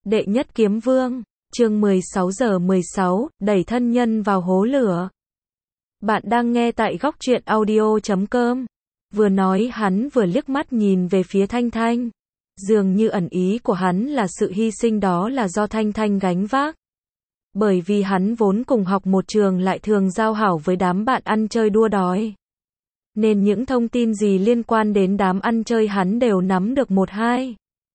Đệ nhất kiếm vương, chương 16:16, đẩy thân nhân vào hố lửa. Bạn đang nghe tại góc truyện audio.com. Vừa nói hắn vừa liếc mắt nhìn về phía Thanh Thanh. Dường như ẩn ý của hắn là sự hy sinh đó là do Thanh Thanh gánh vác. Bởi vì hắn vốn cùng học một trường lại thường giao hảo với đám bạn ăn chơi đua đòi. Nên những thông tin gì liên quan đến đám ăn chơi hắn đều nắm được một hai.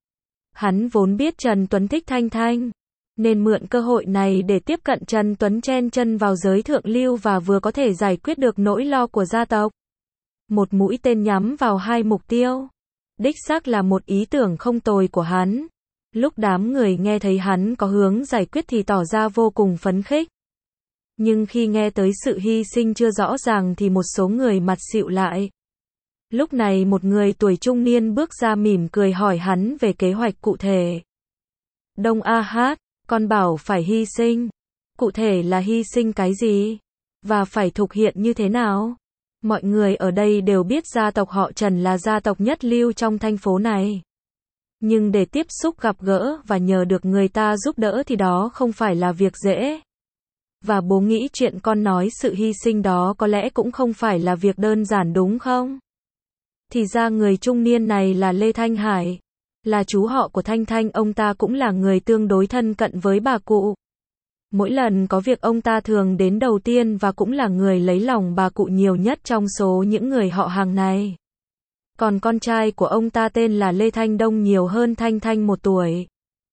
Hắn vốn biết Trần Tuấn thích Thanh Thanh, nên mượn cơ hội này để tiếp cận Trần Tuấn chen chân vào giới thượng lưu và vừa có thể giải quyết được nỗi lo của gia tộc. Một mũi tên nhắm vào hai mục tiêu. Đích xác là một ý tưởng không tồi của hắn. Lúc đám người nghe thấy hắn có hướng giải quyết thì tỏ ra vô cùng phấn khích. Nhưng khi nghe tới sự hy sinh chưa rõ ràng thì một số người mặt xịu lại. Lúc này một người tuổi trung niên bước ra mỉm cười hỏi hắn về kế hoạch cụ thể. Đông A Hát, con bảo phải hy sinh. Cụ thể là hy sinh cái gì? Và phải thực hiện như thế nào? Mọi người ở đây đều biết gia tộc họ Trần là gia tộc nhất lưu trong thành phố này. Nhưng để tiếp xúc gặp gỡ và nhờ được người ta giúp đỡ thì đó không phải là việc dễ. Và bố nghĩ chuyện con nói sự hy sinh đó có lẽ cũng không phải là việc đơn giản đúng không? Thì ra người trung niên này là Lê Thanh Hải. Là chú họ của Thanh Thanh, ông ta cũng là người tương đối thân cận với bà cụ. Mỗi lần có việc ông ta thường đến đầu tiên và cũng là người lấy lòng bà cụ nhiều nhất trong số những người họ hàng này. Còn con trai của ông ta tên là Lê Thanh Đông nhiều hơn Thanh Thanh 1 tuổi.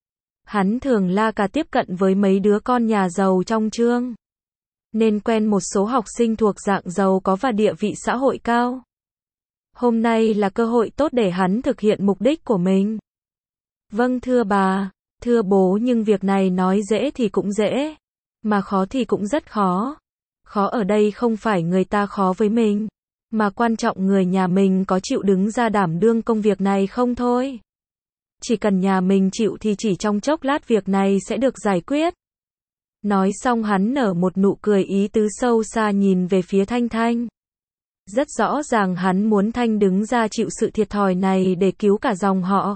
Hắn thường la cà tiếp cận với mấy đứa con nhà giàu trong chương. Nên quen một số học sinh thuộc dạng giàu có và địa vị xã hội cao. Hôm nay là cơ hội tốt để hắn thực hiện mục đích của mình. Vâng thưa bà, thưa bố, nhưng việc này nói dễ thì cũng dễ, mà khó thì cũng rất khó. Khó ở đây không phải người ta khó với mình, mà quan trọng người nhà mình có chịu đứng ra đảm đương công việc này không thôi. Chỉ cần nhà mình chịu thì chỉ trong chốc lát việc này sẽ được giải quyết. Nói xong hắn nở một nụ cười ý tứ sâu xa nhìn về phía Thanh Thanh. Rất rõ ràng hắn muốn Thanh đứng ra chịu sự thiệt thòi này để cứu cả dòng họ.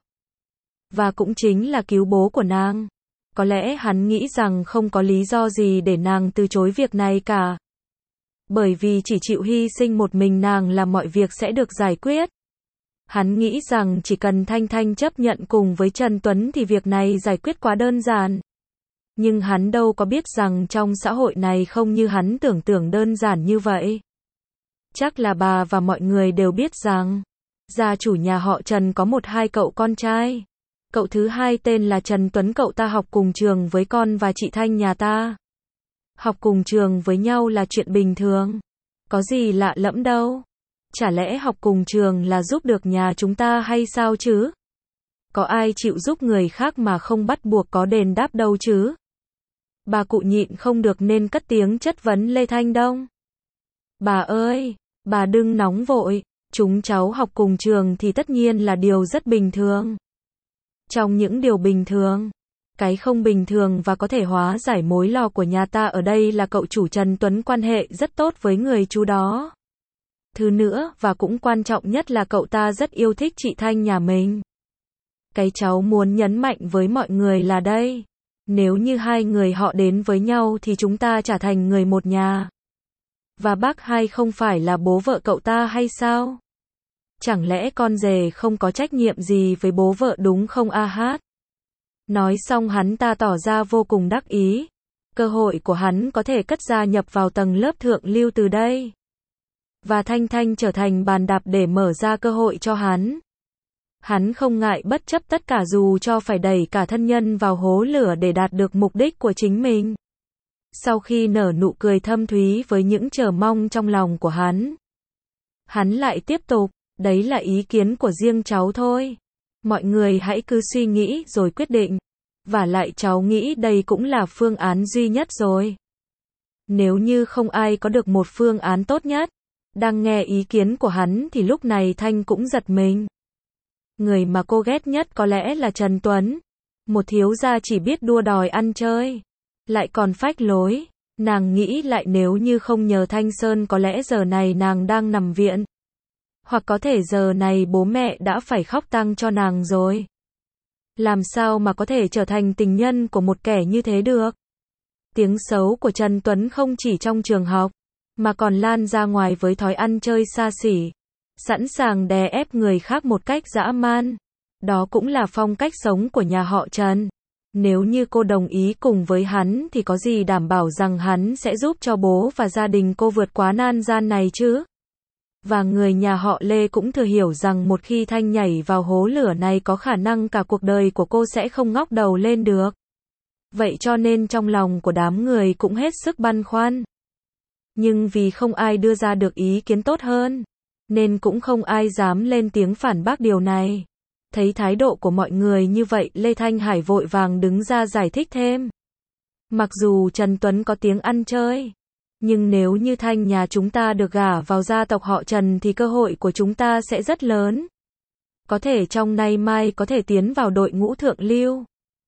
Và cũng chính là cứu bố của nàng. Có lẽ hắn nghĩ rằng không có lý do gì để nàng từ chối việc này cả. Bởi vì chỉ chịu hy sinh một mình nàng là mọi việc sẽ được giải quyết. Hắn nghĩ rằng chỉ cần Thanh Thanh chấp nhận cùng với Trần Tuấn thì việc này giải quyết quá đơn giản. Nhưng hắn đâu có biết rằng trong xã hội này không như hắn tưởng tượng đơn giản như vậy. Chắc là bà và mọi người đều biết rằng gia chủ nhà họ Trần có 1-2 cậu con trai. Cậu thứ hai tên là Trần Tuấn, cậu ta học cùng trường với con và chị Thanh nhà ta. Học cùng trường với nhau là chuyện bình thường. Có gì lạ lẫm đâu. Chả lẽ học cùng trường là giúp được nhà chúng ta hay sao chứ? Có ai chịu giúp người khác mà không bắt buộc có đền đáp đâu chứ? Bà cụ nhịn không được nên cất tiếng chất vấn Lê Thanh Đông. Bà ơi, bà đừng nóng vội, chúng cháu học cùng trường thì tất nhiên là điều rất bình thường. Trong những điều bình thường, cái không bình thường và có thể hóa giải mối lo của nhà ta ở đây là cậu chủ Trần Tuấn quan hệ rất tốt với người chú đó. Thứ nữa, và cũng quan trọng nhất là cậu ta rất yêu thích chị Thanh nhà mình. Cái cháu muốn nhấn mạnh với mọi người là đây. Nếu như hai người họ đến với nhau thì chúng ta trở thành người một nhà. Và bác hai không phải là bố vợ cậu ta hay sao? Chẳng lẽ con rể không có trách nhiệm gì với bố vợ đúng không A Hát? Nói xong hắn ta tỏ ra vô cùng đắc ý. Cơ hội của hắn có thể cất gia nhập vào tầng lớp thượng lưu từ đây. Và Thanh Thanh trở thành bàn đạp để mở ra cơ hội cho hắn. Hắn không ngại bất chấp tất cả dù cho phải đẩy cả thân nhân vào hố lửa để đạt được mục đích của chính mình. Sau khi nở nụ cười thâm thúy với những chờ mong trong lòng của hắn lại tiếp tục, đấy là ý kiến của riêng cháu thôi. Mọi người hãy cứ suy nghĩ rồi quyết định. Và lại cháu nghĩ đây cũng là phương án duy nhất rồi. Nếu như không ai có được một phương án tốt nhất. Đang nghe ý kiến của hắn thì lúc này Thanh cũng giật mình. Người mà cô ghét nhất có lẽ là Trần Tuấn. Một thiếu gia chỉ biết đua đòi ăn chơi. Lại còn phách lối. Nàng nghĩ lại nếu như không nhờ Thanh Sơn có lẽ giờ này nàng đang nằm viện. Hoặc có thể giờ này bố mẹ đã phải khóc tang cho nàng rồi. Làm sao mà có thể trở thành tình nhân của một kẻ như thế được? Tiếng xấu của Trần Tuấn không chỉ trong trường học, mà còn lan ra ngoài với thói ăn chơi xa xỉ, sẵn sàng đè ép người khác một cách dã man. Đó cũng là phong cách sống của nhà họ Trần. Nếu như cô đồng ý cùng với hắn thì có gì đảm bảo rằng hắn sẽ giúp cho bố và gia đình cô vượt qua nan gian này chứ? Và người nhà họ Lê cũng thừa hiểu rằng một khi Thanh nhảy vào hố lửa này có khả năng cả cuộc đời của cô sẽ không ngóc đầu lên được. Vậy cho nên trong lòng của đám người cũng hết sức băn khoăn. Nhưng vì không ai đưa ra được ý kiến tốt hơn, nên cũng không ai dám lên tiếng phản bác điều này. Thấy thái độ của mọi người như vậy, Lê Thanh Hải vội vàng đứng ra giải thích thêm. Mặc dù Trần Tuấn có tiếng ăn chơi, nhưng nếu như Thanh nhà chúng ta được gả vào gia tộc họ Trần thì cơ hội của chúng ta sẽ rất lớn. Có thể trong nay mai có thể tiến vào đội ngũ thượng lưu.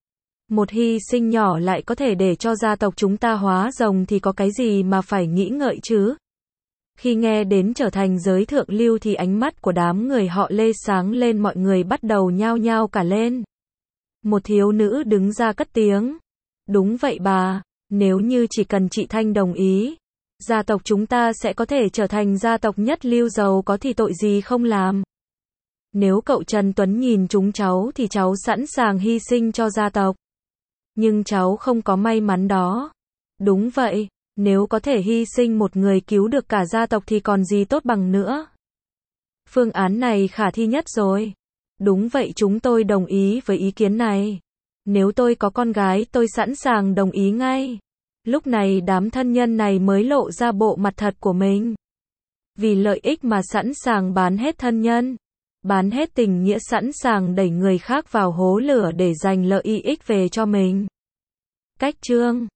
Một hy sinh nhỏ lại có thể để cho gia tộc chúng ta hóa rồng thì có cái gì mà phải nghĩ ngợi chứ? Khi nghe đến trở thành giới thượng lưu thì ánh mắt của đám người họ Lê sáng lên, mọi người bắt đầu nhao nhao cả lên. Một thiếu nữ đứng ra cất tiếng. Đúng vậy bà, nếu như chỉ cần chị Thanh đồng ý, gia tộc chúng ta sẽ có thể trở thành gia tộc nhất lưu giàu có thì tội gì không làm. Nếu cậu Trần Tuấn nhìn chúng cháu thì cháu sẵn sàng hy sinh cho gia tộc. Nhưng cháu không có may mắn đó. Đúng vậy, nếu có thể hy sinh một người cứu được cả gia tộc thì còn gì tốt bằng nữa. Phương án này khả thi nhất rồi. Đúng vậy, chúng tôi đồng ý với ý kiến này. Nếu tôi có con gái tôi sẵn sàng đồng ý ngay. Lúc này đám thân nhân này mới lộ ra bộ mặt thật của mình. Vì lợi ích mà sẵn sàng bán hết thân nhân, bán hết tình nghĩa, sẵn sàng đẩy người khác vào hố lửa để giành lợi ích về cho mình. Cách chương